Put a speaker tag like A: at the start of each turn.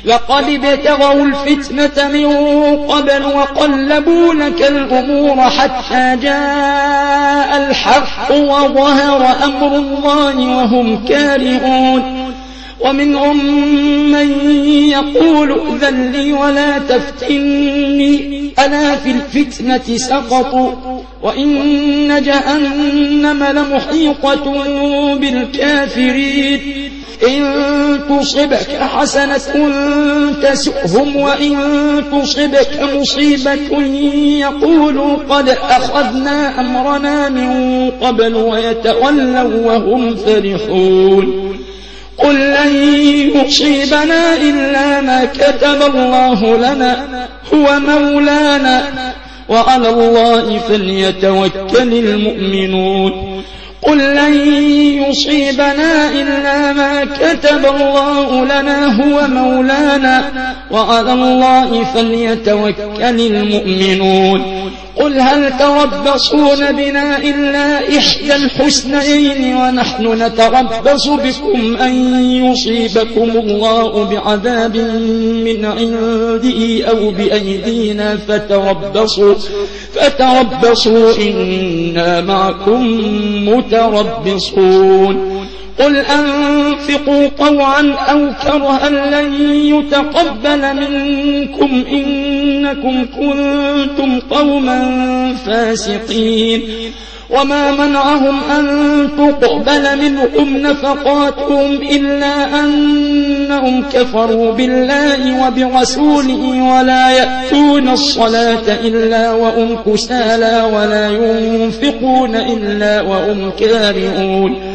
A: لقد ابتغوا الفتنة من قبل وقلبوا لك الأمور حتى جاء الحق وظهر أمر الله وهم كارهون ومنهم من يقول ائذن لي ولا تفتني ألا في الفتنة سقطوا وإن جهنم لمحيطة بالكافرين إن تصبك حسنة تسؤهم وإن تصبك مصيبة يقولوا قد أخذنا أمرنا من قبل ويتولوا وهم فرحون قل لن يصيبنا إلا ما كتب الله لنا هو مولانا وعلى الله فليتوكل المؤمنون قل لن يصيبنا إلا ما كتب الله لنا هو مولانا وعلى الله فليتوكل المؤمنون قل هل تربصون بنا إلا إحدى الحسنيين ونحن نتربص بكم أن يصيبكم الله بعذاب من عنده أو بأيدينا فتربصوا إنا معكم متربصون قل أنفقوا طوعا أو كرها لن يتقبل منكم إنكم كنتم قوما فاسقين وما منعهم أن تقبل منهم نفقاتهم إلا أنهم كفروا بالله وبرسوله ولا يأتون الصلاة إلا وهم كسالى ولا ينفقون إلا وهم كارهون